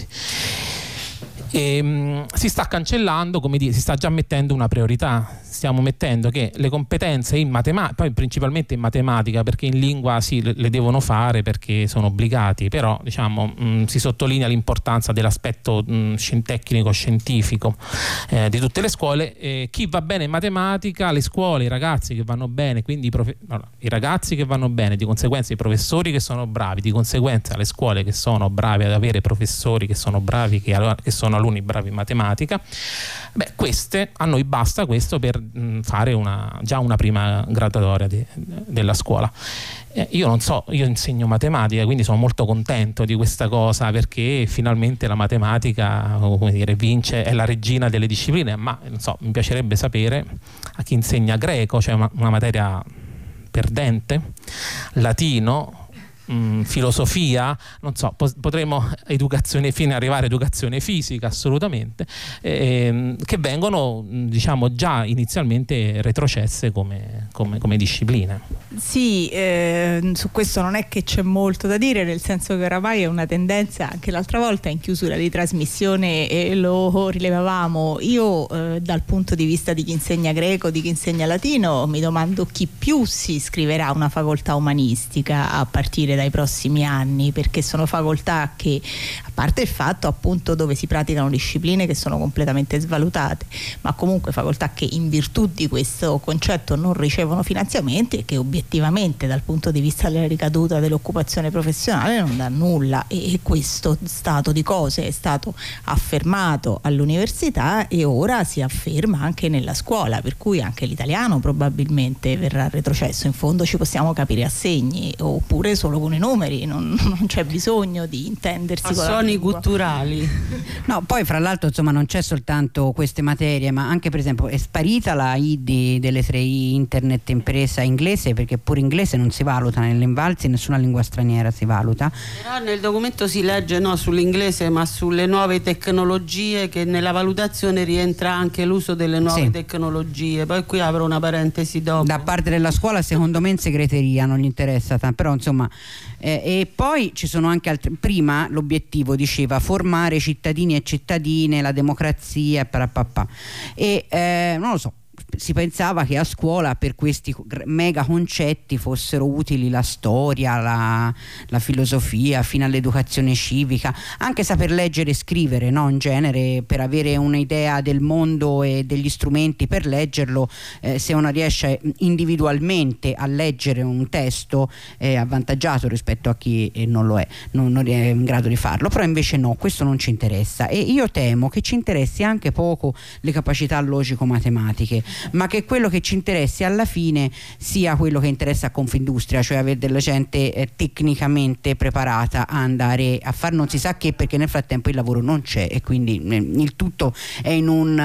[SPEAKER 6] E, mh, si sta cancellando, come dire, si sta già mettendo una priorità. Stiamo mettendo che le competenze in matematica, poi principalmente in matematica, perché in lingua sì, le, le devono fare perché sono obbligati, però diciamo mh, si sottolinea l'importanza dell'aspetto mh, tecnico scientifico eh, di tutte le scuole. Eh, chi va bene in matematica, le scuole, i ragazzi che vanno bene, quindi i, profe- allora, i ragazzi che vanno bene, di conseguenza i professori che sono bravi, di conseguenza le scuole che sono bravi ad avere professori che sono bravi, che, che sono alunni bravi in matematica. Beh, queste, a noi basta questo per mh, fare una, già una prima graduatoria di, della scuola. Eh, io non so, io insegno matematica, quindi sono molto contento di questa cosa, perché finalmente la matematica, come dire, vince, è la regina delle discipline, ma non so, mi piacerebbe sapere a chi insegna greco, cioè una, una materia perdente, latino, Mm, filosofia, non so, po- potremmo educazione fine arrivare a educazione fisica, assolutamente, ehm, che vengono diciamo già inizialmente retrocesse come, come, come discipline.
[SPEAKER 7] Sì, eh, su questo non è che c'è molto da dire, nel senso che oramai è una tendenza. Anche l'altra volta in chiusura di trasmissione eh, lo rilevavamo. Io eh, dal punto di vista di chi insegna greco, di chi insegna latino, mi domando chi più si iscriverà a una facoltà umanistica a partire dai prossimi anni, perché sono facoltà che, a parte il fatto appunto dove si praticano discipline che sono completamente svalutate, ma comunque facoltà che in virtù di questo concetto non ricevono finanziamenti e che obiettivamente dal punto di vista della ricaduta dell'occupazione professionale non dà nulla, e questo stato di cose è stato affermato all'università e ora si afferma anche nella scuola, per cui anche l'italiano probabilmente verrà retrocesso. In fondo ci possiamo capire a segni, oppure solo con i numeri, non, non c'è bisogno di intendersi con
[SPEAKER 8] suoni culturali.
[SPEAKER 2] No, poi fra l'altro insomma non c'è soltanto queste materie, ma anche per esempio è sparita la I D delle tre I, internet, impresa, inglese, perché pure inglese non si valuta nelle invalsi, nessuna lingua straniera si valuta.
[SPEAKER 8] Però nel documento si legge no sull'inglese, ma sulle nuove tecnologie, che nella valutazione rientra anche l'uso delle nuove sì. tecnologie. Poi qui apro una parentesi dopo.
[SPEAKER 2] Da parte della scuola secondo me in segreteria non gli interessa tanto, però insomma eh, e poi ci sono anche altri. Prima l'obiettivo diceva formare cittadini e cittadine, la democrazia papà. e eh, non lo so, si pensava che a scuola per questi mega concetti fossero utili la storia, la, la filosofia, fino all'educazione civica, anche saper leggere e scrivere, no? In genere, per avere un'idea del mondo e degli strumenti per leggerlo, eh, se uno riesce individualmente a leggere un testo è avvantaggiato rispetto a chi non lo è, non, non è in grado di farlo. Però invece no, questo non ci interessa, e io temo che ci interessi anche poco le capacità logico-matematiche, ma che quello che ci interessi alla fine sia quello che interessa a Confindustria, cioè avere della gente eh, tecnicamente preparata a andare a fare non si sa che, perché nel frattempo il lavoro non c'è, e quindi eh, il tutto è in un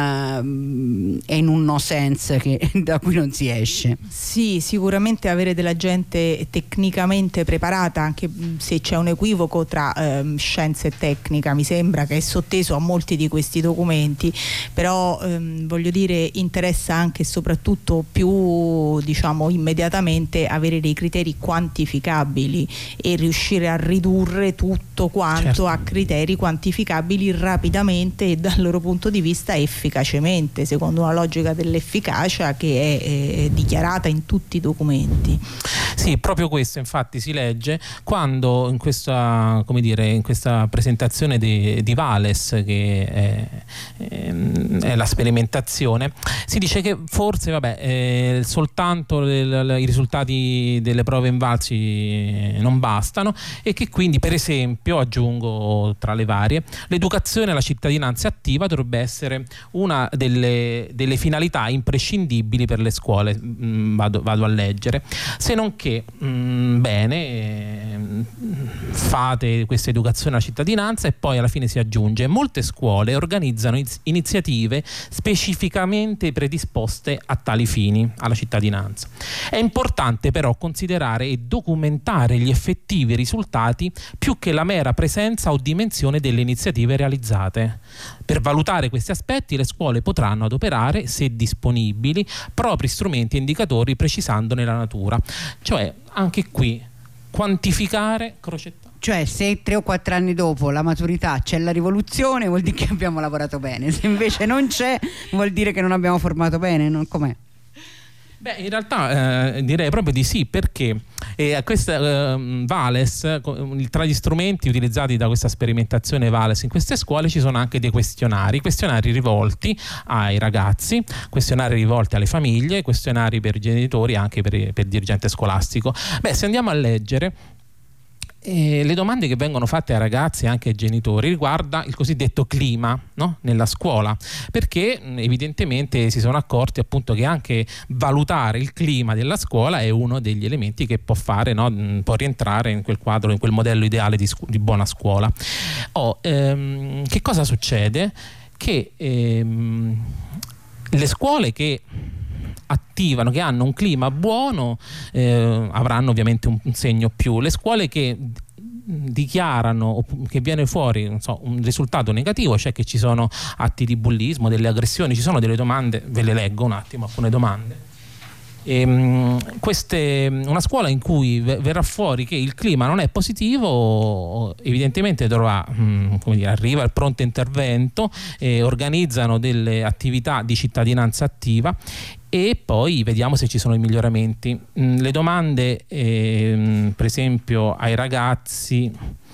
[SPEAKER 2] uh, è in un no sense che, da cui non si esce.
[SPEAKER 7] Sì, sicuramente avere della gente tecnicamente preparata, anche se c'è un equivoco tra ehm, scienza e tecnica, mi sembra che è sotteso a molti di questi documenti, però ehm, voglio dire interessa anche e soprattutto più diciamo immediatamente avere dei criteri quantificabili e riuscire a ridurre tutto quanto certo. a criteri quantificabili rapidamente e dal loro punto di vista efficacemente, secondo una logica dell'efficacia che è, è dichiarata in tutti i documenti.
[SPEAKER 6] Sì, proprio questo infatti si legge quando in questa, come dire, in questa presentazione di, di Vales, che è, è, è la sperimentazione, si dice che che forse vabbè eh, soltanto le, le, i risultati delle prove Invalsi non bastano, e che quindi per esempio, aggiungo tra le varie, l'educazione alla cittadinanza attiva dovrebbe essere una delle, delle finalità imprescindibili per le scuole. mm, vado, vado a leggere, se non che mm, bene eh, fate questa educazione alla cittadinanza, e poi alla fine si aggiunge: molte scuole organizzano iniziative specificamente predisposte a tali fini, alla cittadinanza. È importante però considerare e documentare gli effettivi risultati più che la mera presenza o dimensione delle iniziative realizzate. Per valutare questi aspetti le scuole potranno adoperare, se disponibili, propri strumenti e indicatori precisandone la natura. Cioè, anche qui, quantificare, crocettare.
[SPEAKER 2] Cioè, se tre o quattro anni dopo la maturità c'è la rivoluzione, vuol dire che abbiamo lavorato bene. Se invece non c'è, vuol dire che non abbiamo formato bene. Non com'è?
[SPEAKER 6] Beh, in realtà eh, direi proprio di sì, perché eh, questa eh, Vales, tra gli strumenti utilizzati da questa sperimentazione Vales in queste scuole ci sono anche dei questionari, questionari rivolti ai ragazzi, questionari rivolti alle famiglie, questionari per i genitori, anche per, per il dirigente scolastico. Beh, se andiamo a leggere, E le domande che vengono fatte ai ragazzi e anche ai genitori riguarda il cosiddetto clima, no? Nella scuola, perché evidentemente si sono accorti appunto che anche valutare il clima della scuola è uno degli elementi che può fare, no? Può rientrare in quel quadro, in quel modello ideale di, scu- di buona scuola. Oh, ehm, che cosa succede? Che ehm, le scuole che attivano, che hanno un clima buono, eh, avranno ovviamente un, un segno più. Le scuole che dichiarano, che viene fuori non so, un risultato negativo, cioè che ci sono atti di bullismo, delle aggressioni, ci sono delle domande, ve le leggo un attimo, alcune domande. E, queste, una scuola in cui verrà fuori che il clima non è positivo, evidentemente dovrà, come dire, arriva il pronto intervento, eh, organizzano delle attività di cittadinanza attiva e poi vediamo se ci sono i miglioramenti. Le domande, eh, per esempio ai ragazzi,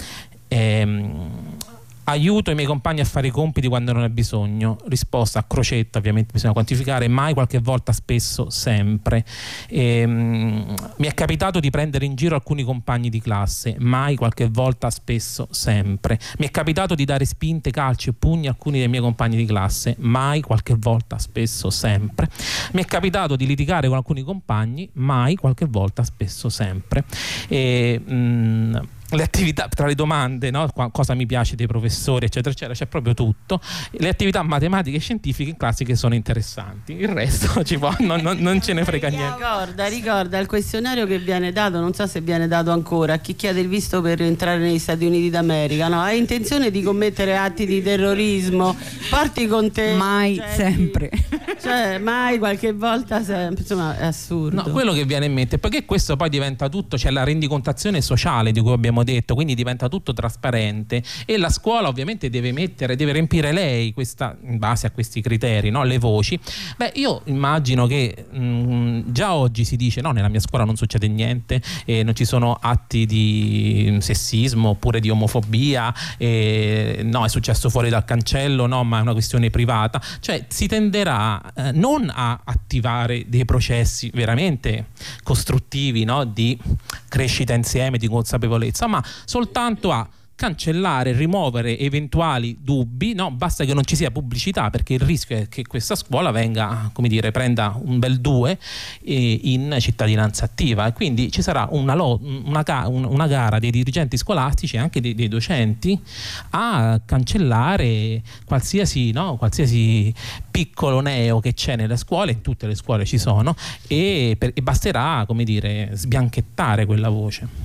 [SPEAKER 6] eh, aiuto i miei compagni a fare i compiti quando non è bisogno. Risposta a crocetta, ovviamente bisogna quantificare: mai, qualche volta, spesso, sempre. Ehm, mi è capitato di prendere in giro alcuni compagni di classe. Mai, qualche volta, spesso, sempre. Mi è capitato di dare spinte, calci e pugni a alcuni dei miei compagni di classe. Mai, qualche volta, spesso, sempre. Mi è capitato di litigare con alcuni compagni. Mai, qualche volta, spesso, sempre. E, mh, le attività, tra le domande, no? Cosa mi piace dei professori, eccetera eccetera, c'è proprio tutto. Le attività matematiche e scientifiche in classe che sono interessanti, il resto ci può, non, non, non ce ne frega niente.
[SPEAKER 8] Ricorda, ricorda il questionario che viene dato, non so se viene dato ancora, a chi chiede il visto per entrare negli Stati Uniti d'America, no? Hai intenzione di commettere atti di terrorismo? Porti con te
[SPEAKER 2] mai,
[SPEAKER 8] cioè,
[SPEAKER 2] sempre,
[SPEAKER 8] cioè mai, qualche volta, sempre. Insomma, è assurdo.
[SPEAKER 6] No, quello che viene in mente, perché questo poi diventa tutto, c'è cioè la rendicontazione sociale di cui abbiamo detto, quindi diventa tutto trasparente e la scuola ovviamente deve mettere, deve riempire lei questa, in base a questi criteri, no? Le voci. Beh, io immagino che mh, già oggi si dice: no, nella mia scuola non succede niente, eh, non ci sono atti di sessismo oppure di omofobia, eh, no, è successo fuori dal cancello, no, ma è una questione privata. Cioè si tenderà eh, non a attivare dei processi veramente costruttivi, no? Di crescita insieme, di consapevolezza, ma soltanto a cancellare, rimuovere eventuali dubbi, no? Basta che non ci sia pubblicità, perché il rischio è che questa scuola venga, come dire, prenda un bel due eh, in cittadinanza attiva, e quindi ci sarà una, lo, una, una gara dei dirigenti scolastici e anche dei, dei docenti a cancellare qualsiasi, no? qualsiasi piccolo neo che c'è nelle scuole, in tutte le scuole ci sono, e, per, e basterà, come dire, sbianchettare quella voce.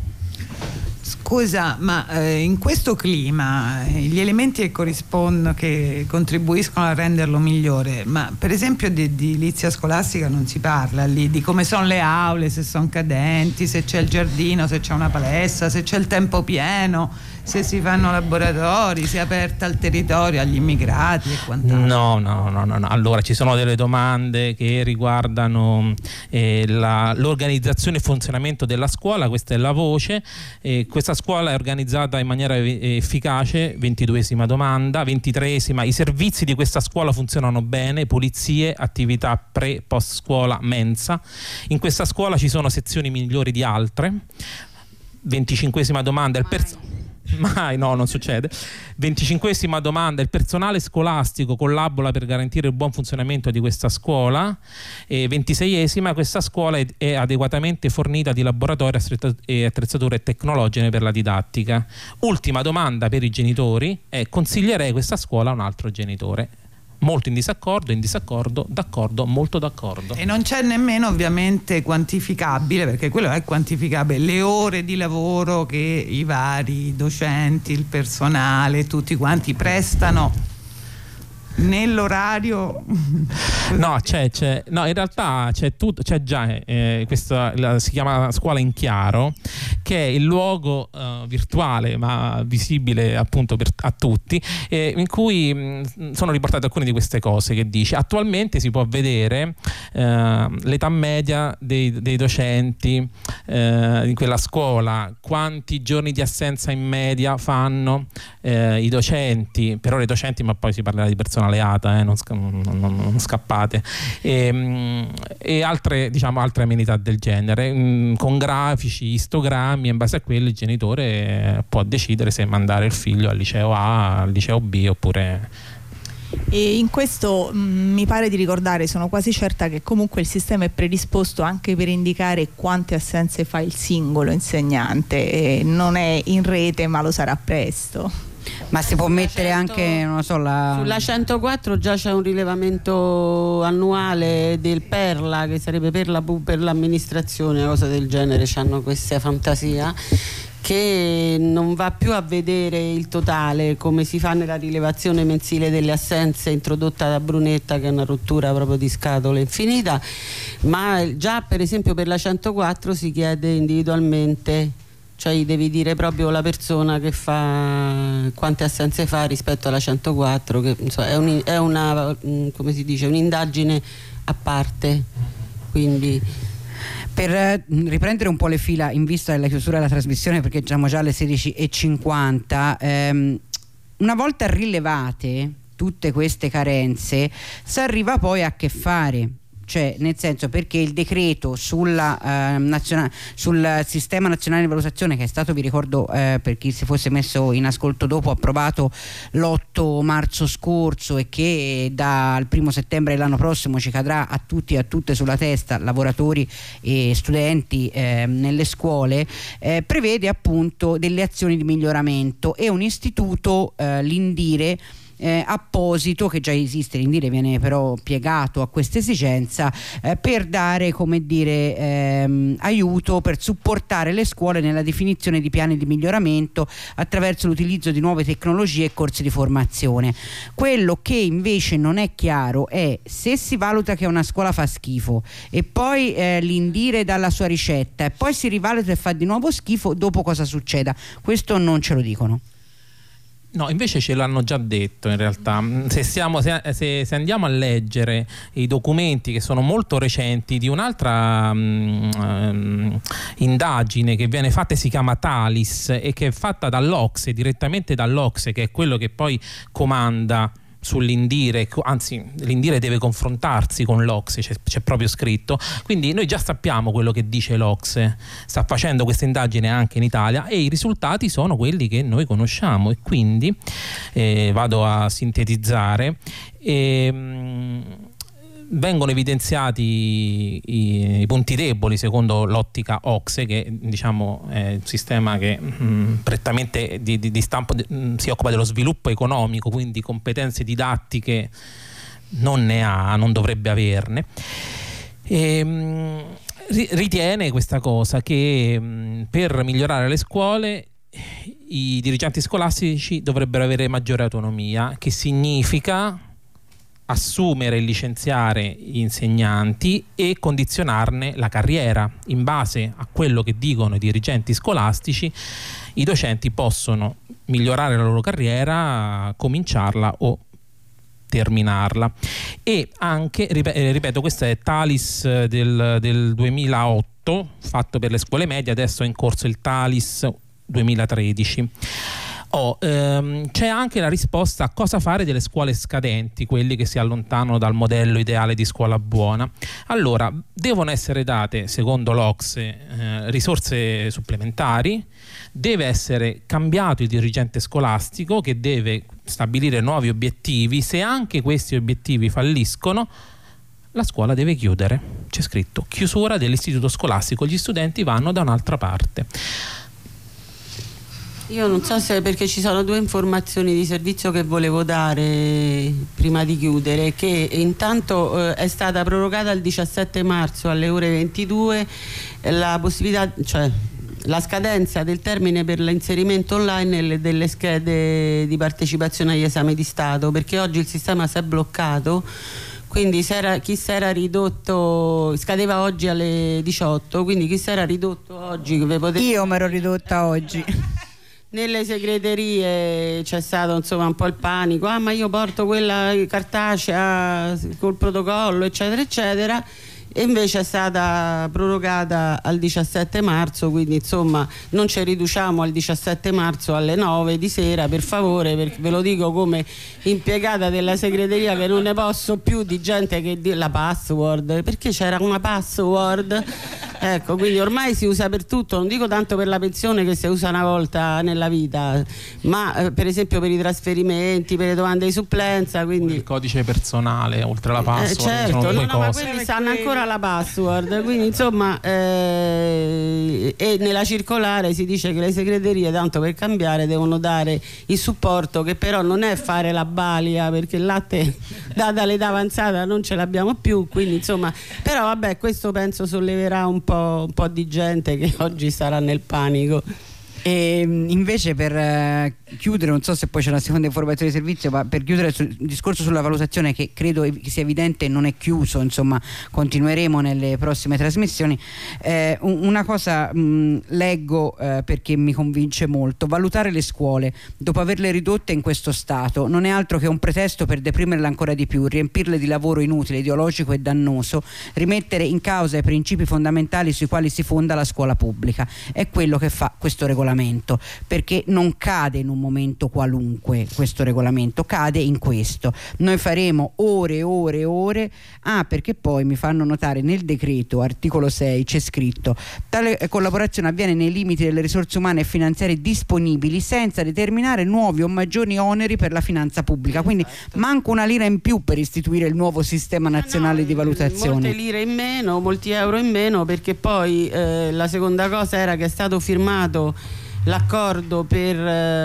[SPEAKER 4] Scusa, ma eh, in questo clima eh, gli elementi che corrispondono, che contribuiscono a renderlo migliore, ma per esempio di edilizia scolastica non si parla lì, di come sono le aule, se sono cadenti, se c'è il giardino, se c'è una palestra, se c'è il tempo pieno, se si fanno laboratori, se è aperta al territorio, agli immigrati e quant'altro.
[SPEAKER 6] No, no, no, no, no. Allora ci sono delle domande che riguardano eh, la, l'organizzazione e funzionamento della scuola. Questa è la voce. Eh, questa scuola è organizzata in maniera efficace. ventiduesima domanda. ventitreesima, i servizi di questa scuola funzionano bene: pulizie, attività pre, post scuola, mensa. In questa scuola ci sono sezioni migliori di altre. venticinquesima domanda, il personale mai no, non succede. venticinquesima domanda, il personale scolastico collabora per garantire il buon funzionamento di questa scuola. E ventiseiesima, questa scuola è, è adeguatamente fornita di laboratori e attrezzature tecnologiche per la didattica. Ultima domanda per i genitori è: consiglierei questa scuola a un altro genitore? Molto in disaccordo, in disaccordo, d'accordo, molto d'accordo.
[SPEAKER 4] E non c'è nemmeno ovviamente quantificabile, perché quello è quantificabile, le ore di lavoro che i vari docenti, il personale, tutti quanti prestano nell'orario.
[SPEAKER 6] No, c'è, c'è, no, in realtà c'è tutto, c'è già eh, questa la, si chiama Scuola in Chiaro, che è il luogo uh, virtuale ma visibile appunto per, a tutti, eh, in cui mh, sono riportate alcune di queste cose che dice. Attualmente si può vedere eh, l'età media dei, dei docenti eh, in quella scuola, quanti giorni di assenza in media fanno eh, i docenti, per ora i docenti, ma poi si parlerà di personale aleata, eh, non, sca- non, non, non scappate, e, e altre, diciamo, altre amenità del genere, mh, con grafici, istogrammi, e in base a quello il genitore può decidere se mandare il figlio al liceo A, al liceo B oppure.
[SPEAKER 7] E in questo mh, mi pare di ricordare, sono quasi certa che comunque il sistema è predisposto anche per indicare quante assenze fa il singolo insegnante, e non è in rete ma lo sarà presto.
[SPEAKER 2] Ma si può mettere
[SPEAKER 8] cento
[SPEAKER 2] anche, non lo so, la...
[SPEAKER 8] Sulla centoquattro già c'è un rilevamento annuale del Perla, che sarebbe per, la, per l'amministrazione, una cosa del genere, hanno questa fantasia, che non va più a vedere il totale come si fa nella rilevazione mensile delle assenze introdotta da Brunetta, che è una rottura proprio di scatole infinita, ma già per esempio per la centoquattro si chiede individualmente, cioè devi dire proprio la persona che fa quante assenze fa rispetto alla centoquattro, che insomma, è, un, è una, come si dice, un'indagine a parte. Quindi
[SPEAKER 2] per riprendere un po' le fila in vista della chiusura della trasmissione, perché siamo già alle sedici e cinquanta, ehm, una volta rilevate tutte queste carenze si arriva poi a che fare? Cioè, nel senso, perché il decreto sulla, eh, naziona- sul sistema nazionale di valutazione, che è stato, vi ricordo, eh, per chi si fosse messo in ascolto dopo, approvato l'otto marzo scorso, e che dal primo settembre dell'anno prossimo ci cadrà a tutti e a tutte sulla testa, lavoratori e studenti eh, nelle scuole, eh, prevede appunto delle azioni di miglioramento e un istituto, eh, l'Indire, Eh, apposito, che già esiste. L'Indire viene però piegato a questa esigenza eh, per dare, come dire, ehm, aiuto, per supportare le scuole nella definizione di piani di miglioramento attraverso l'utilizzo di nuove tecnologie e corsi di formazione. Quello che invece non è chiaro è se si valuta che una scuola fa schifo e poi eh, l'Indire dà la sua ricetta e poi si rivaluta e fa di nuovo schifo, dopo cosa succeda? Questo non ce lo dicono.
[SPEAKER 6] No, invece ce l'hanno già detto in realtà. Se, siamo, se, se, se andiamo a leggere i documenti, che sono molto recenti, di un'altra um, indagine che viene fatta, si chiama Talis, e che è fatta dall'Ocse, direttamente dall'Ocse, che è quello che poi comanda sull'Indire, anzi l'Indire deve confrontarsi con l'Ocse, c'è, c'è proprio scritto, quindi noi già sappiamo quello che dice l'Ocse, sta facendo questa indagine anche in Italia e i risultati sono quelli che noi conosciamo, e quindi eh, vado a sintetizzare. E, mh, vengono evidenziati i, i punti deboli secondo l'ottica Ocse, che diciamo è un sistema che mh, prettamente di, di, di stampo mh, si occupa dello sviluppo economico, quindi competenze didattiche non ne ha, non dovrebbe averne. E, mh, ritiene questa cosa, che mh, per migliorare le scuole i dirigenti scolastici dovrebbero avere maggiore autonomia, che significa assumere e licenziare gli insegnanti e condizionarne la carriera. In base a quello che dicono i dirigenti scolastici, i docenti possono migliorare la loro carriera, cominciarla o terminarla. E anche, ripeto, questo è Talis del, del duemilaotto, fatto per le scuole medie, adesso è in corso il Talis duemilatredici. Oh, ehm, c'è anche la risposta a cosa fare delle scuole scadenti, quelli che si allontanano dal modello ideale di scuola buona. Allora, devono essere date, secondo l'O C S E, eh, risorse supplementari, deve essere cambiato il dirigente scolastico che deve stabilire nuovi obiettivi. Se anche questi obiettivi falliscono, la scuola deve chiudere. C'è scritto chiusura dell'istituto scolastico, gli studenti vanno da un'altra parte.
[SPEAKER 8] Io non so se, perché ci sono due informazioni di servizio che volevo dare prima di chiudere, che intanto eh, è stata prorogata al diciassette marzo alle ore ventidue la possibilità, cioè la scadenza del termine per l'inserimento online delle schede di partecipazione agli esami di Stato, perché oggi il sistema si è bloccato. Quindi s'era, chi si era ridotto, scadeva oggi alle diciotto, quindi chi si era ridotto oggi, potete...
[SPEAKER 2] Io mi ero ridotta oggi.
[SPEAKER 8] Nelle segreterie c'è stato insomma un po' il panico, ah ma io porto quella cartacea col protocollo eccetera eccetera, e invece è stata prorogata al diciassette marzo, quindi insomma non ci riduciamo al diciassette marzo alle nove di sera, per favore, perché ve lo dico come impiegata della segreteria che non ne posso più di gente che dice la password, perché c'era una password, ecco, quindi ormai si usa per tutto, non dico tanto per la pensione che si usa una volta nella vita, ma eh, per esempio per i trasferimenti, per le domande di supplenza, quindi
[SPEAKER 6] il codice personale oltre alla password,
[SPEAKER 8] eh, certo,
[SPEAKER 6] sono due
[SPEAKER 8] no, no, ma
[SPEAKER 6] cose.
[SPEAKER 8] quelli sanno ancora la password, quindi insomma eh, e nella circolare si dice che le segreterie, tanto per cambiare, devono dare il supporto, che però non è fare la balia, perché il latte data l'età avanzata non ce l'abbiamo più, quindi insomma, però vabbè, questo penso solleverà un po', un po' di gente che oggi sarà nel panico.
[SPEAKER 2] E invece per eh, chiudere, non so se poi c'è una seconda informazione di servizio, ma per chiudere sul discorso sulla valutazione, che credo sia evidente non è chiuso, insomma continueremo nelle prossime trasmissioni, eh, una cosa mh, leggo eh, perché mi convince molto: valutare le scuole dopo averle ridotte in questo stato non è altro che un pretesto per deprimerle ancora di più, riempirle di lavoro inutile, ideologico e dannoso, rimettere in causa i principi fondamentali sui quali si fonda la scuola pubblica. È quello che fa questo regolamento, perché non cade in un momento qualunque, questo regolamento cade in questo. Noi faremo ore e ore e ore, ah perché poi mi fanno notare nel decreto articolo sei c'è scritto: tale collaborazione avviene nei limiti delle risorse umane e finanziarie disponibili, senza determinare nuovi o maggiori oneri per la finanza pubblica. Quindi manco una lira in più per istituire il nuovo sistema nazionale no, di valutazione.
[SPEAKER 8] Molte lire in meno, molti euro in meno, perché poi eh, la seconda cosa era che è stato firmato l'accordo per,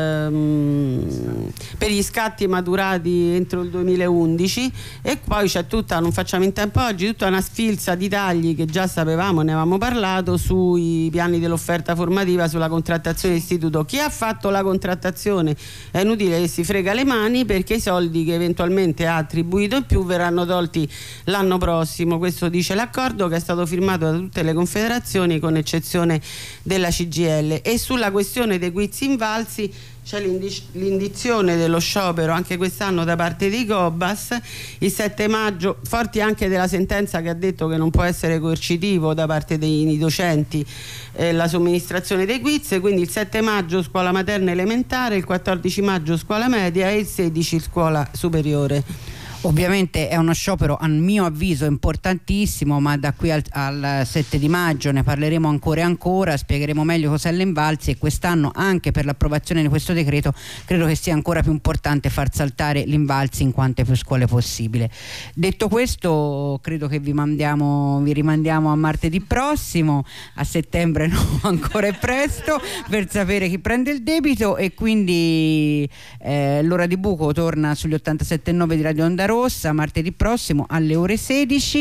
[SPEAKER 8] ehm, per gli scatti maturati entro il duemilaundici, e poi c'è tutta, non facciamo in tempo oggi, tutta una sfilza di tagli che già sapevamo, ne avevamo parlato, sui piani dell'offerta formativa, sulla contrattazione d'istituto. Chi ha fatto la contrattazione è inutile che si frega le mani, perché i soldi che eventualmente ha attribuito in più verranno tolti l'anno prossimo. Questo dice l'accordo, che è stato firmato da tutte le confederazioni con eccezione della C G I L. E sulla questione dei quiz invalsi c'è l'indizione dello sciopero anche quest'anno da parte dei Cobas il sette maggio, forti anche della sentenza che ha detto che non può essere coercitivo da parte dei docenti eh, la somministrazione dei quiz. Quindi il sette maggio scuola materna elementare, il quattordici maggio scuola media e il sedici scuola superiore.
[SPEAKER 2] Ovviamente è uno sciopero a mio avviso importantissimo, ma da qui al, al sette di maggio ne parleremo ancora e ancora, spiegheremo meglio cos'è l'Invalsi, e quest'anno anche per l'approvazione di questo decreto credo che sia ancora più importante far saltare l'Invalsi in quante più scuole possibile. Detto questo, credo che vi mandiamo, vi rimandiamo a martedì prossimo, a settembre no, ancora è presto per sapere chi prende il debito, e quindi eh, l'ora di buco torna sugli ottantasette virgola nove di Radio Onda Rossa martedì prossimo alle ore sedici,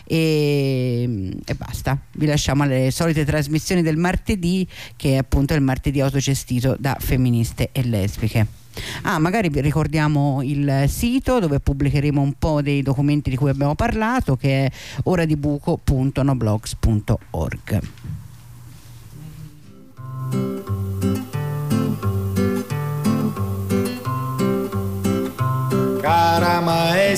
[SPEAKER 2] e, e basta, vi lasciamo alle solite trasmissioni del martedì, che è appunto il martedì autogestito da femministe e lesbiche. Ah, magari vi ricordiamo il sito dove pubblicheremo un po' dei documenti di cui abbiamo parlato, che è oradibuco punto noblogs punto org.
[SPEAKER 9] Cara maestra